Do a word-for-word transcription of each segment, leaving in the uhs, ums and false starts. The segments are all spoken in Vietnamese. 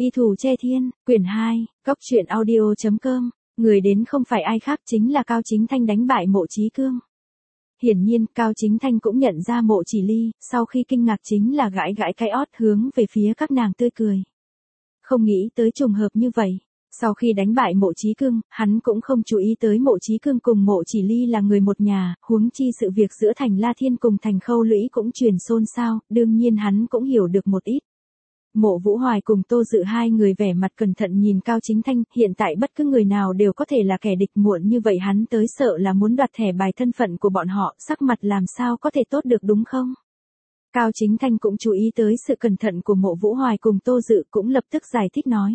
Y Thù Che Thiên, quyển hai, Cốc truyện audio chấm com, người đến không phải ai khác chính là Cao Chính Thanh đánh bại Mộ Chí Cương. Hiển nhiên, Cao Chính Thanh cũng nhận ra Mộ Chỉ Ly, sau khi kinh ngạc chính là gãi gãi cái ót hướng về phía các nàng tươi cười. Không nghĩ tới trùng hợp như vậy. Sau khi đánh bại Mộ Chí Cương, hắn cũng không chú ý tới Mộ Chí Cương cùng Mộ Chỉ Ly là người một nhà, huống chi sự việc giữa Thành La Thiên cùng Thành Khâu Lũy cũng truyền xôn xao, đương nhiên hắn cũng hiểu được một ít. Mộ Vũ Hoài cùng Tô Dự hai người vẻ mặt cẩn thận nhìn Cao Chính Thanh, hiện tại bất cứ người nào đều có thể là kẻ địch, muộn như vậy hắn tới sợ là muốn đoạt thẻ bài thân phận của bọn họ, sắc mặt làm sao có thể tốt được đúng không? Cao Chính Thanh cũng chú ý tới sự cẩn thận của Mộ Vũ Hoài cùng Tô Dự, cũng lập tức giải thích nói.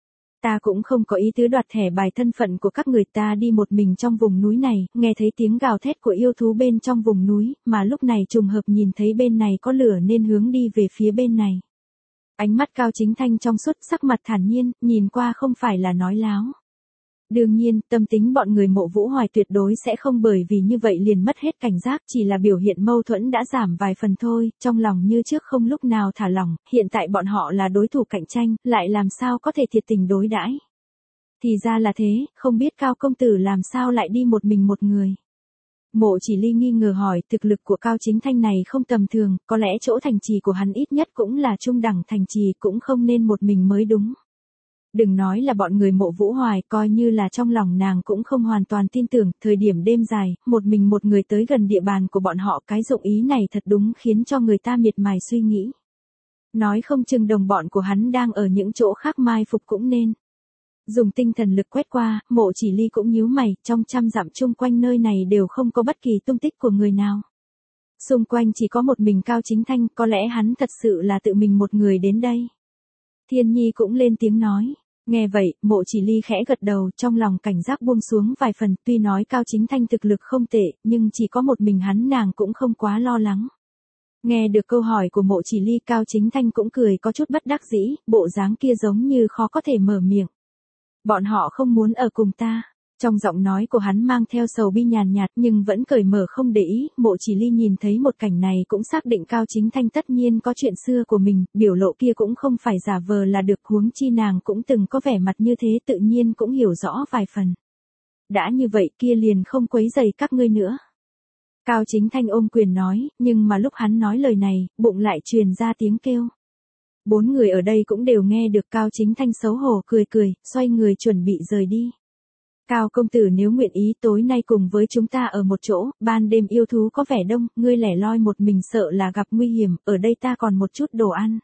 Ta cũng không có ý tứ đoạt thẻ bài thân phận của các người, ta đi một mình trong vùng núi này, nghe thấy tiếng gào thét của yêu thú bên trong vùng núi, mà lúc này trùng hợp nhìn thấy bên này có lửa nên hướng đi về phía bên này. Ánh mắt Cao Chính Thanh trong suốt, sắc mặt thản nhiên, nhìn qua không phải là nói láo. Đương nhiên, tâm tính bọn người Mộ Vũ Hoài tuyệt đối sẽ không bởi vì như vậy liền mất hết cảnh giác, chỉ là biểu hiện mâu thuẫn đã giảm vài phần thôi, trong lòng như trước không lúc nào thả lỏng, hiện tại bọn họ là đối thủ cạnh tranh, lại làm sao có thể thiệt tình đối đãi. Thì ra là thế, không biết Cao công tử làm sao lại đi một mình một người. Mộ Chỉ Ly nghi ngờ hỏi, thực lực của Cao Chính Thanh này không tầm thường, có lẽ chỗ thành trì của hắn ít nhất cũng là trung đẳng thành trì, cũng không nên một mình mới đúng. Đừng nói là bọn người Mộ Vũ Hoài, coi như là trong lòng nàng cũng không hoàn toàn tin tưởng, thời điểm đêm dài, một mình một người tới gần địa bàn của bọn họ, cái dụng ý này thật đúng khiến cho người ta miệt mài suy nghĩ. Nói không chừng đồng bọn của hắn đang ở những chỗ khác mai phục cũng nên. Dùng tinh thần lực quét qua, Mộ Chỉ Ly cũng nhíu mày, trong trăm dặm chung quanh nơi này đều không có bất kỳ tung tích của người nào. Xung quanh chỉ có một mình Cao Chính Thanh, có lẽ hắn thật sự là tự mình một người đến đây. Thiên Nhi cũng lên tiếng nói. Nghe vậy, Mộ Chỉ Ly khẽ gật đầu, trong lòng cảnh giác buông xuống vài phần, tuy nói Cao Chính Thanh thực lực không tệ, nhưng chỉ có một mình hắn nàng cũng không quá lo lắng. Nghe được câu hỏi của Mộ Chỉ Ly, Cao Chính Thanh cũng cười có chút bất đắc dĩ, bộ dáng kia giống như khó có thể mở miệng. Bọn họ không muốn ở cùng ta. Trong giọng nói của hắn mang theo sầu bi nhàn nhạt nhưng vẫn cởi mở không để ý, Mộ Chỉ Ly nhìn thấy một cảnh này cũng xác định Cao Chính Thanh tất nhiên có chuyện xưa của mình, biểu lộ kia cũng không phải giả vờ là được, huống chi nàng cũng từng có vẻ mặt như thế, tự nhiên cũng hiểu rõ vài phần. Đã như vậy kia liền không quấy rầy các ngươi nữa. Cao Chính Thanh ôm quyền nói, nhưng mà lúc hắn nói lời này, bụng lại truyền ra tiếng kêu. Bốn người ở đây cũng đều nghe được. Cao Chính Thanh xấu hổ cười cười, xoay người chuẩn bị rời đi. Cao công tử nếu nguyện ý tối nay cùng với chúng ta ở một chỗ, ban đêm yêu thú có vẻ đông, ngươi lẻ loi một mình sợ là gặp nguy hiểm, ở đây ta còn một chút đồ ăn.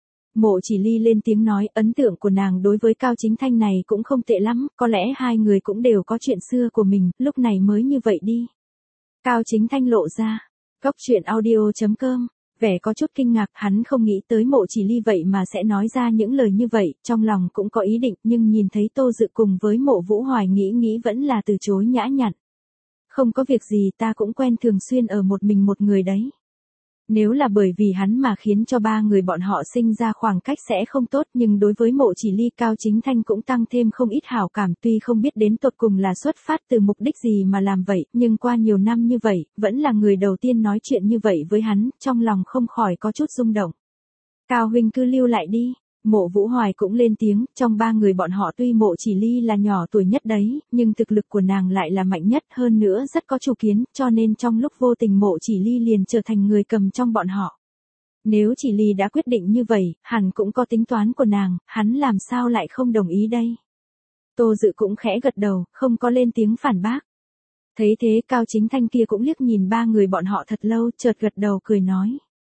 Mộ Chỉ Ly lên tiếng nói, ấn tượng của nàng đối với Cao Chính Thanh này cũng không tệ lắm, có lẽ hai người cũng đều có chuyện xưa của mình, lúc này mới như vậy đi. Cao Chính Thanh lộ ra. Cốc truyện audio chấm com. Vẻ có chút kinh ngạc, hắn không nghĩ tới Mộ Chỉ Ly vậy mà sẽ nói ra những lời như vậy, trong lòng cũng có ý định, nhưng nhìn thấy Tô Dự cùng với Mộ Vũ Hoài nghĩ nghĩ vẫn là từ chối nhã nhặn. Không có việc gì, ta cũng quen thường xuyên ở một mình một người đấy. Nếu là bởi vì hắn mà khiến cho ba người bọn họ sinh ra khoảng cách sẽ không tốt, nhưng đối với Mộ Chỉ Ly, Cao Chính Thanh cũng tăng thêm không ít hảo cảm, tuy không biết đến tột cùng là xuất phát từ mục đích gì mà làm vậy, nhưng qua nhiều năm như vậy, vẫn là người đầu tiên nói chuyện như vậy với hắn, trong lòng không khỏi có chút rung động. Cao huynh cứ lưu lại đi. Mộ Vũ Hoài cũng lên tiếng, trong ba người bọn họ tuy Mộ Chỉ Ly là nhỏ tuổi nhất đấy, nhưng thực lực của nàng lại là mạnh nhất, hơn nữa rất có chủ kiến, cho nên trong lúc vô tình Mộ Chỉ Ly liền trở thành người cầm trong bọn họ. Nếu Chỉ Ly đã quyết định như vậy, hẳn cũng có tính toán của nàng, hắn làm sao lại không đồng ý đây. Tô Dự cũng khẽ gật đầu, không có lên tiếng phản bác. Thấy thế Cao Chính Thanh kia cũng liếc nhìn ba người bọn họ thật lâu, chợt gật đầu cười nói.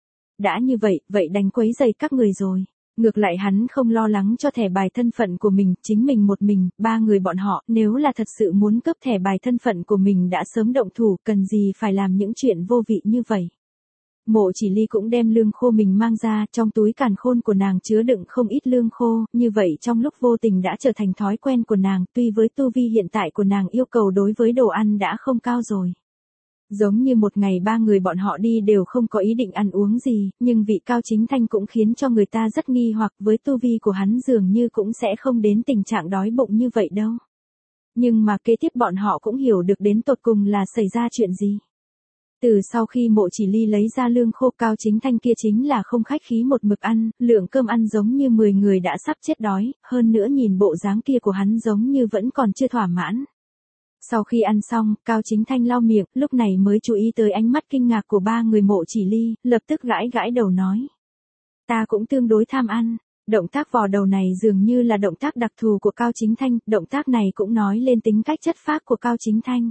Đã như vậy, vậy đành quấy rầy các người rồi. Ngược lại hắn không lo lắng cho thẻ bài thân phận của mình, chính mình một mình, ba người bọn họ, nếu là thật sự muốn cướp thẻ bài thân phận của mình đã sớm động thủ, cần gì phải làm những chuyện vô vị như vậy. Mộ Chỉ Ly cũng đem lương khô mình mang ra, trong túi càn khôn của nàng chứa đựng không ít lương khô, như vậy trong lúc vô tình đã trở thành thói quen của nàng, tuy với tu vi hiện tại của nàng yêu cầu đối với đồ ăn đã không cao rồi. Giống như một ngày ba người bọn họ đi đều không có ý định ăn uống gì, nhưng vị Cao Chính Thanh cũng khiến cho người ta rất nghi hoặc, với tu vi của hắn dường như cũng sẽ không đến tình trạng đói bụng như vậy đâu. Nhưng mà kế tiếp bọn họ cũng hiểu được đến tột cùng là xảy ra chuyện gì. Từ sau khi Mộ Chỉ Ly lấy ra lương khô, Cao Chính Thanh kia chính là không khách khí một mực ăn, lượng cơm ăn giống như mười người đã sắp chết đói, hơn nữa nhìn bộ dáng kia của hắn giống như vẫn còn chưa thỏa mãn. Sau khi ăn xong, Cao Chính Thanh lau miệng, lúc này mới chú ý tới ánh mắt kinh ngạc của ba người Mộ Chỉ Ly, lập tức gãi gãi đầu nói. Ta cũng tương đối tham ăn. Động tác vò đầu này dường như là động tác đặc thù của Cao Chính Thanh, động tác này cũng nói lên tính cách chất phác của Cao Chính Thanh.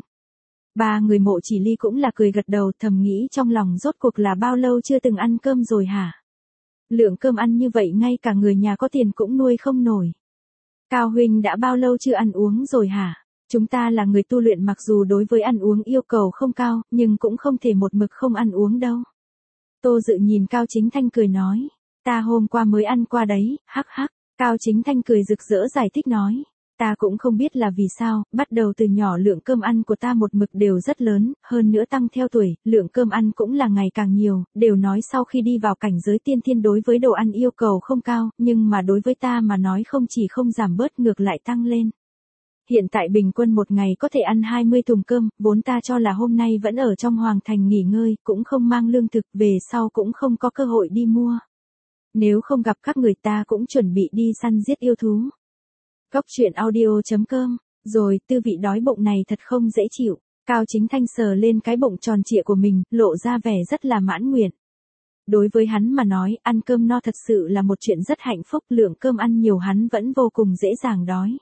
Ba người Mộ Chỉ Ly cũng là cười gật đầu, thầm nghĩ trong lòng rốt cuộc là bao lâu chưa từng ăn cơm rồi hả? Lượng cơm ăn như vậy ngay cả người nhà có tiền cũng nuôi không nổi. Cao huynh đã bao lâu chưa ăn uống rồi hả? Chúng ta là người tu luyện, mặc dù đối với ăn uống yêu cầu không cao, nhưng cũng không thể một mực không ăn uống đâu. Tô Dự nhìn Cao Chính Thanh cười nói. Ta hôm qua mới ăn qua đấy, hắc hắc. Cao Chính Thanh cười rực rỡ giải thích nói. Ta cũng không biết là vì sao, bắt đầu từ nhỏ lượng cơm ăn của ta một mực đều rất lớn, hơn nữa tăng theo tuổi, lượng cơm ăn cũng là ngày càng nhiều, đều nói sau khi đi vào cảnh giới tiên thiên đối với đồ ăn yêu cầu không cao, nhưng mà đối với ta mà nói không chỉ không giảm bớt ngược lại tăng lên. Hiện tại bình quân một ngày có thể ăn hai mươi thùng cơm, vốn ta cho là hôm nay vẫn ở trong hoàng thành nghỉ ngơi, cũng không mang lương thực, về sau cũng không có cơ hội đi mua. Nếu không gặp các người ta cũng chuẩn bị đi săn giết yêu thú. Góc truyện audio chấm com, rồi tư vị đói bụng này thật không dễ chịu. Cao Chính Thanh sờ lên cái bụng tròn trịa của mình, lộ ra vẻ rất là mãn nguyện. Đối với hắn mà nói, ăn cơm no thật sự là một chuyện rất hạnh phúc, lượng cơm ăn nhiều hắn vẫn vô cùng dễ dàng đói.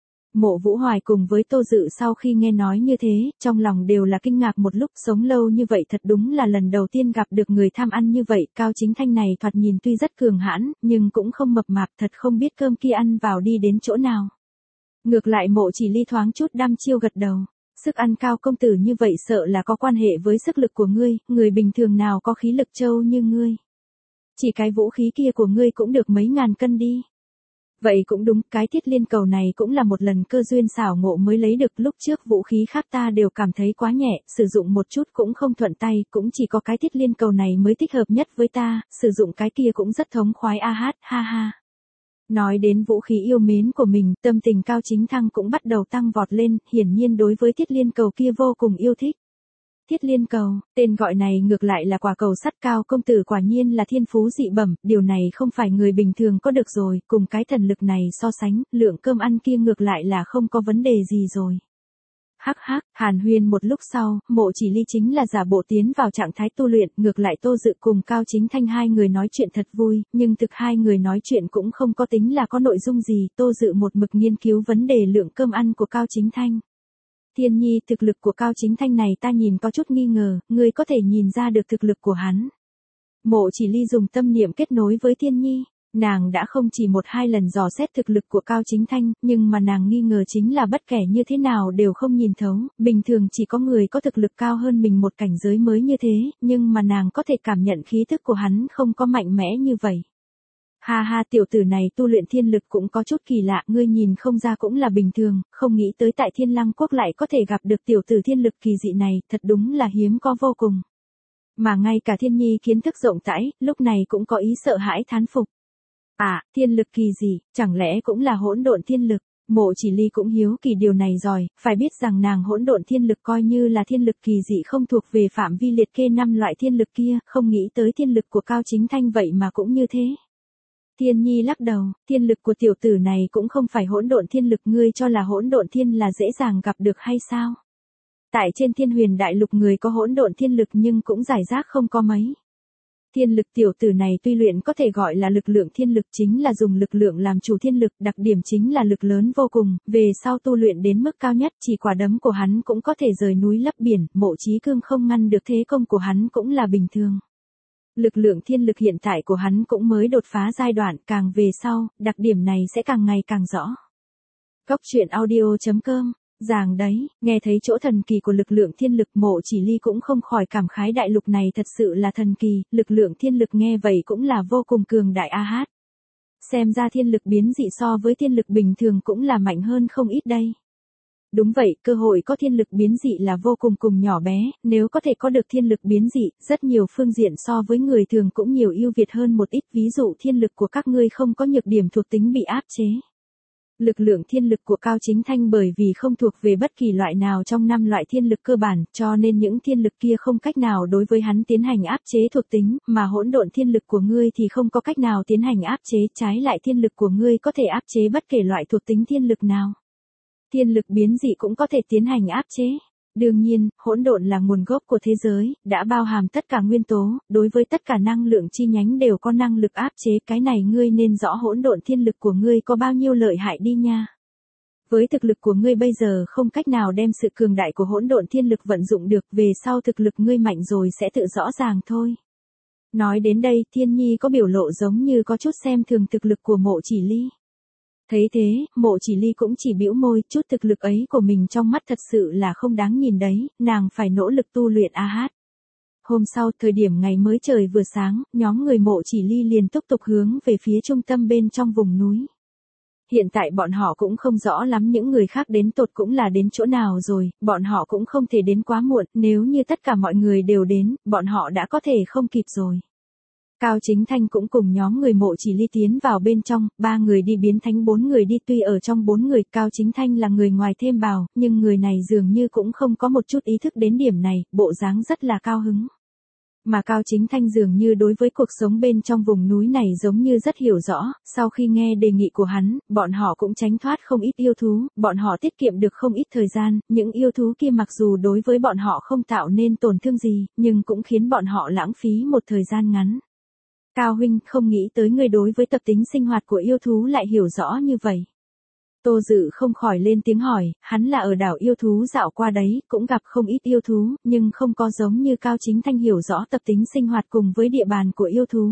Mộ Vũ Hoài cùng với Tô Dự sau khi nghe nói như thế, trong lòng đều là kinh ngạc một lúc, sống lâu như vậy thật đúng là lần đầu tiên gặp được người tham ăn như vậy. Cao Chính Thanh này thoạt nhìn tuy rất cường hãn, nhưng cũng không mập mạp, thật không biết cơm kia ăn vào đi đến chỗ nào. Ngược lại Mộ Chỉ Ly thoáng chút đăm chiêu gật đầu. Sức ăn Cao công tử như vậy sợ là có quan hệ với sức lực của ngươi, người bình thường nào có khí lực trâu như ngươi. Chỉ cái vũ khí kia của ngươi cũng được mấy ngàn cân đi. Vậy cũng đúng, cái thiết liên cầu này cũng là một lần cơ duyên xảo ngộ mới lấy được, lúc trước vũ khí khác ta đều cảm thấy quá nhẹ, sử dụng một chút cũng không thuận tay, cũng chỉ có cái thiết liên cầu này mới thích hợp nhất với ta, sử dụng cái kia cũng rất thống khoái a hát, ha ha. Nói đến vũ khí yêu mến của mình, tâm tình Cao Chính Thăng cũng bắt đầu tăng vọt lên, hiển nhiên đối với thiết liên cầu kia vô cùng yêu thích. Thiết liên cầu, tên gọi này ngược lại là quả cầu sắt, Cao công tử quả nhiên là thiên phú dị bẩm, điều này không phải người bình thường có được rồi, cùng cái thần lực này so sánh, lượng cơm ăn kia ngược lại là không có vấn đề gì rồi. Hắc hắc, hàn huyên một lúc sau, Mộ Chỉ Ly chính là giả bộ tiến vào trạng thái tu luyện, ngược lại Tô Dự cùng Cao Chính Thanh hai người nói chuyện thật vui, nhưng thực hai người nói chuyện cũng không có tính là có nội dung gì, Tô Dự một mực nghiên cứu vấn đề lượng cơm ăn của Cao Chính Thanh. Thiên Nhi, thực lực của Cao Chính Thanh này ta nhìn có chút nghi ngờ, ngươi có thể nhìn ra được thực lực của hắn. Mộ Chỉ Ly dùng tâm niệm kết nối với Thiên Nhi, nàng đã không chỉ một hai lần dò xét thực lực của Cao Chính Thanh, nhưng mà nàng nghi ngờ chính là bất kể như thế nào đều không nhìn thấu, bình thường chỉ có người có thực lực cao hơn mình một cảnh giới mới như thế, nhưng mà nàng có thể cảm nhận khí thức của hắn không có mạnh mẽ như vậy. Ha ha, tiểu tử này tu luyện thiên lực cũng có chút kỳ lạ, ngươi nhìn không ra cũng là bình thường, không nghĩ tới tại Thiên Lăng Quốc lại có thể gặp được tiểu tử thiên lực kỳ dị này, thật đúng là hiếm có vô cùng. Mà ngay cả Thiên Nhi kiến thức rộng rãi, lúc này cũng có ý sợ hãi thán phục. À, thiên lực kỳ dị, chẳng lẽ cũng là hỗn độn thiên lực? Mộ Chỉ Ly cũng hiếu kỳ điều này rồi, phải biết rằng nàng hỗn độn thiên lực coi như là thiên lực kỳ dị không thuộc về phạm vi liệt kê năm loại thiên lực kia, không nghĩ tới thiên lực của Cao Chính Thanh vậy mà cũng như thế. Thiên Nhi lắc đầu, thiên lực của tiểu tử này cũng không phải hỗn độn thiên lực, ngươi cho là hỗn độn thiên là dễ dàng gặp được hay sao? Tại trên Thiên Huyền Đại Lục người có hỗn độn thiên lực nhưng cũng giải rác không có mấy. Thiên lực tiểu tử này tuy luyện có thể gọi là lực lượng thiên lực, chính là dùng lực lượng làm chủ thiên lực, đặc điểm chính là lực lớn vô cùng, về sau tu luyện đến mức cao nhất, chỉ quả đấm của hắn cũng có thể rời núi lấp biển, Mộ Chí Cương không ngăn được thế công của hắn cũng là bình thường. Lực lượng thiên lực hiện tại của hắn cũng mới đột phá giai đoạn, càng về sau, đặc điểm này sẽ càng ngày càng rõ. Góc truyện audio chấm com, giảng đấy, nghe thấy chỗ thần kỳ của lực lượng thiên lực, Mộ Chỉ Ly cũng không khỏi cảm khái đại lục này thật sự là thần kỳ, lực lượng thiên lực nghe vậy cũng là vô cùng cường đại a hát. Xem ra thiên lực biến dị so với thiên lực bình thường cũng là mạnh hơn không ít đây. Đúng vậy, cơ hội có thiên lực biến dị là vô cùng cùng nhỏ bé, nếu có thể có được thiên lực biến dị, rất nhiều phương diện so với người thường cũng nhiều ưu việt hơn một ít, ví dụ thiên lực của các ngươi không có nhược điểm thuộc tính bị áp chế. Lực lượng thiên lực của Cao Chính Thanh bởi vì không thuộc về bất kỳ loại nào trong năm loại thiên lực cơ bản, cho nên những thiên lực kia không cách nào đối với hắn tiến hành áp chế thuộc tính, mà hỗn độn thiên lực của ngươi thì không có cách nào tiến hành áp chế, trái lại thiên lực của ngươi có thể áp chế bất kể loại thuộc tính thiên lực nào. Thiên lực biến dị cũng có thể tiến hành áp chế. Đương nhiên, hỗn độn là nguồn gốc của thế giới, đã bao hàm tất cả nguyên tố, đối với tất cả năng lượng chi nhánh đều có năng lực áp chế, cái này ngươi nên rõ hỗn độn thiên lực của ngươi có bao nhiêu lợi hại đi nha. Với thực lực của ngươi bây giờ không cách nào đem sự cường đại của hỗn độn thiên lực vận dụng được, về sau thực lực ngươi mạnh rồi sẽ tự rõ ràng thôi. Nói đến đây, Thiên Nhi có biểu lộ giống như có chút xem thường thực lực của Mộ Chỉ Ly. Thấy thế, Mộ Chỉ Ly cũng chỉ bĩu môi, chút thực lực ấy của mình trong mắt thật sự là không đáng nhìn đấy, nàng phải nỗ lực tu luyện a hát. Hôm sau, thời điểm ngày mới trời vừa sáng, nhóm người Mộ Chỉ Ly liền tiếp tục hướng về phía trung tâm bên trong vùng núi. Hiện tại bọn họ cũng không rõ lắm những người khác đến tột cũng là đến chỗ nào rồi, bọn họ cũng không thể đến quá muộn, nếu như tất cả mọi người đều đến, bọn họ đã có thể không kịp rồi. Cao Chính Thanh cũng cùng nhóm người Mộ Chỉ Ly tiến vào bên trong, ba người đi biến thánh bốn người đi, tuy ở trong bốn người Cao Chính Thanh là người ngoài thêm vào, nhưng người này dường như cũng không có một chút ý thức đến điểm này, bộ dáng rất là cao hứng. Mà Cao Chính Thanh dường như đối với cuộc sống bên trong vùng núi này giống như rất hiểu rõ, sau khi nghe đề nghị của hắn, bọn họ cũng tránh thoát không ít yêu thú, bọn họ tiết kiệm được không ít thời gian, những yêu thú kia mặc dù đối với bọn họ không tạo nên tổn thương gì, nhưng cũng khiến bọn họ lãng phí một thời gian ngắn. Cao huynh, không nghĩ tới người đối với tập tính sinh hoạt của yêu thú lại hiểu rõ như vậy. Tô Dự không khỏi lên tiếng hỏi, hắn là ở đảo yêu thú dạo qua đấy, cũng gặp không ít yêu thú, nhưng không có giống như Cao Chính Thanh hiểu rõ tập tính sinh hoạt cùng với địa bàn của yêu thú.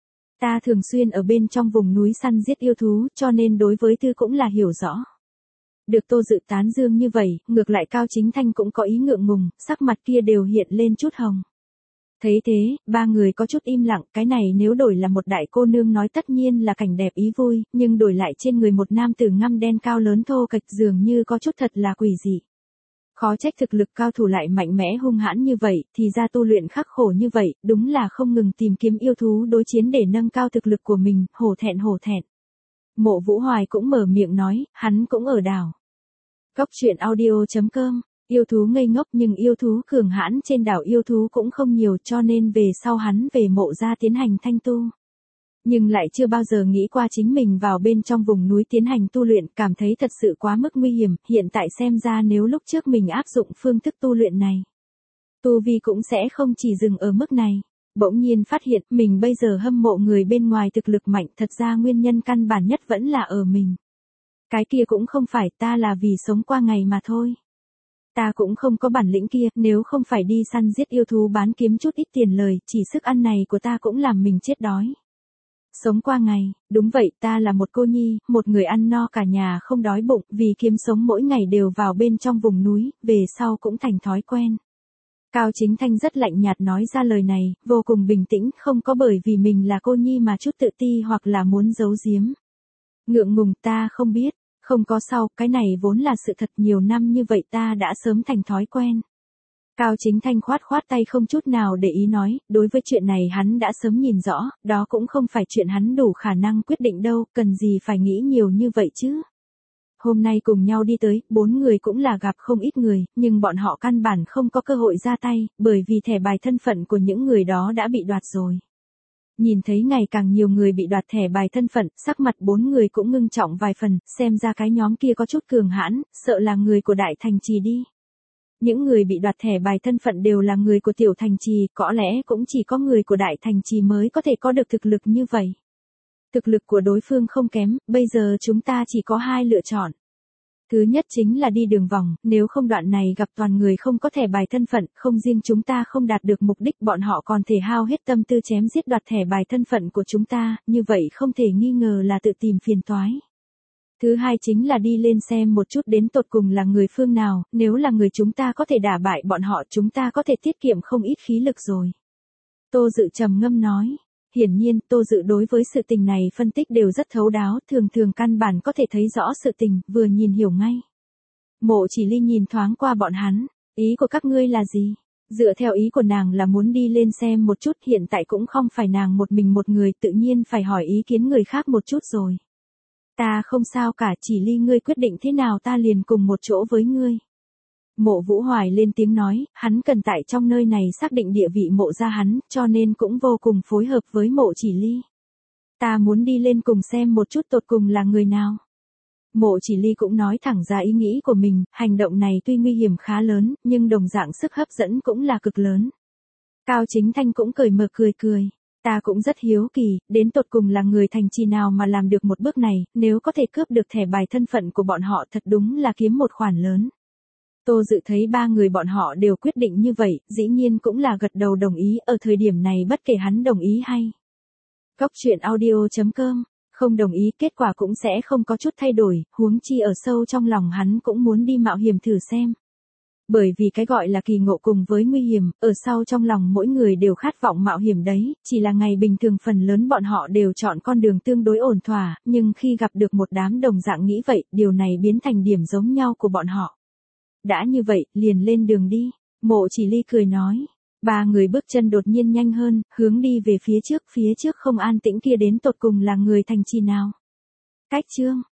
Ta thường xuyên ở bên trong vùng núi săn giết yêu thú, cho nên đối với Tư cũng là hiểu rõ. Được Tô Dự tán dương như vậy, ngược lại Cao Chính Thanh cũng có ý ngượng ngùng, sắc mặt kia đều hiện lên chút hồng. Thấy thế, ba người có chút im lặng, cái này nếu đổi là một đại cô nương nói tất nhiên là cảnh đẹp ý vui, nhưng đổi lại trên người một nam tử ngăm đen cao lớn thô kệch dường như có chút thật là quỷ dị. Khó trách thực lực cao thủ lại mạnh mẽ hung hãn như vậy, thì ra tu luyện khắc khổ như vậy, đúng là không ngừng tìm kiếm yêu thú đối chiến để nâng cao thực lực của mình, hổ thẹn hổ thẹn. Mộ Vũ Hoài cũng mở miệng nói, hắn cũng ở đảo. Góc truyện audio chấm com. Yêu thú ngây ngốc nhưng yêu thú cường hãn trên đảo yêu thú cũng không nhiều, cho nên về sau hắn về Mộ gia tiến hành thanh tu. Nhưng lại chưa bao giờ nghĩ qua chính mình vào bên trong vùng núi tiến hành tu luyện, cảm thấy thật sự quá mức nguy hiểm, hiện tại xem ra nếu lúc trước mình áp dụng phương thức tu luyện này, tu vi cũng sẽ không chỉ dừng ở mức này. Bỗng nhiên phát hiện mình bây giờ hâm mộ người bên ngoài thực lực mạnh, thật ra nguyên nhân căn bản nhất vẫn là ở mình. Cái kia cũng không phải, ta là vì sống qua ngày mà thôi. Ta cũng không có bản lĩnh kia, nếu không phải đi săn giết yêu thú bán kiếm chút ít tiền lời, chỉ sức ăn này của ta cũng làm mình chết đói. Sống qua ngày, đúng vậy, ta là một cô nhi, một người ăn no cả nhà không đói bụng, vì kiếm sống mỗi ngày đều vào bên trong vùng núi, về sau cũng thành thói quen. Cao Chính Thanh rất lạnh nhạt nói ra lời này, vô cùng bình tĩnh, không có bởi vì mình là cô nhi mà chút tự ti hoặc là muốn giấu giếm. Ngượng ngùng, ta không biết. Không có sao, cái này vốn là sự thật, nhiều năm như vậy ta đã sớm thành thói quen. Cao Chính Thanh khoát khoát tay không chút nào để ý nói, đối với chuyện này hắn đã sớm nhìn rõ, đó cũng không phải chuyện hắn đủ khả năng quyết định đâu, cần gì phải nghĩ nhiều như vậy chứ. Hôm nay cùng nhau đi tới, bốn người cũng là gặp không ít người, nhưng bọn họ căn bản không có cơ hội ra tay, bởi vì thẻ bài thân phận của những người đó đã bị đoạt rồi. Nhìn thấy ngày càng nhiều người bị đoạt thẻ bài thân phận, sắc mặt bốn người cũng ngưng trọng vài phần, xem ra cái nhóm kia có chút cường hãn, sợ là người của Đại Thành Trì đi. Những người bị đoạt thẻ bài thân phận đều là người của Tiểu Thành Trì, có lẽ cũng chỉ có người của Đại Thành Trì mới có thể có được thực lực như vậy. Thực lực của đối phương không kém, bây giờ chúng ta chỉ có hai lựa chọn. Thứ nhất chính là đi đường vòng, nếu không đoạn này gặp toàn người không có thẻ bài thân phận, không riêng chúng ta không đạt được mục đích, bọn họ còn thể hao hết tâm tư chém giết đoạt thẻ bài thân phận của chúng ta, như vậy không thể nghi ngờ là tự tìm phiền toái. Thứ hai chính là đi lên xem một chút đến tột cùng là người phương nào, nếu là người chúng ta có thể đả bại bọn họ, chúng ta có thể tiết kiệm không ít khí lực rồi. Tô Dự trầm ngâm nói. Hiển nhiên, Tô Dự đối với sự tình này phân tích đều rất thấu đáo, thường thường căn bản có thể thấy rõ sự tình, vừa nhìn hiểu ngay. Mộ Chỉ Ly nhìn thoáng qua bọn hắn, ý của các ngươi là gì? Dựa theo ý của nàng là muốn đi lên xem một chút, hiện tại cũng không phải nàng một mình một người, tự nhiên phải hỏi ý kiến người khác một chút rồi. Ta không sao cả, chỉ Ly ngươi quyết định thế nào ta liền cùng một chỗ với ngươi. Mộ Vũ Hoài lên tiếng nói, hắn cần tại trong nơi này xác định địa vị mộ gia hắn, cho nên cũng vô cùng phối hợp với mộ chỉ Ly. Ta muốn đi lên cùng xem một chút tột cùng là người nào. Mộ chỉ Ly cũng nói thẳng ra ý nghĩ của mình, hành động này tuy nguy hiểm khá lớn, nhưng đồng dạng sức hấp dẫn cũng là cực lớn. Cao Chính Thanh cũng cười mờ cười cười. Ta cũng rất hiếu kỳ, đến tột cùng là người thành trì nào mà làm được một bước này, nếu có thể cướp được thẻ bài thân phận của bọn họ thật đúng là kiếm một khoản lớn. Tô Dự thấy ba người bọn họ đều quyết định như vậy, dĩ nhiên cũng là gật đầu đồng ý, ở thời điểm này bất kể hắn đồng ý hay. Cốc truyện audio chấm com, không đồng ý kết quả cũng sẽ không có chút thay đổi, huống chi ở sâu trong lòng hắn cũng muốn đi mạo hiểm thử xem. Bởi vì cái gọi là kỳ ngộ cùng với nguy hiểm, ở sau trong lòng mỗi người đều khát vọng mạo hiểm đấy, chỉ là ngày bình thường phần lớn bọn họ đều chọn con đường tương đối ổn thỏa, nhưng khi gặp được một đám đồng dạng nghĩ vậy, điều này biến thành điểm giống nhau của bọn họ. Đã như vậy, liền lên đường đi, Mộ Chỉ Ly cười nói. Ba người bước chân đột nhiên nhanh hơn, hướng đi về phía trước, phía trước không an tĩnh kia đến tột cùng là người thành trì nào. Cách chương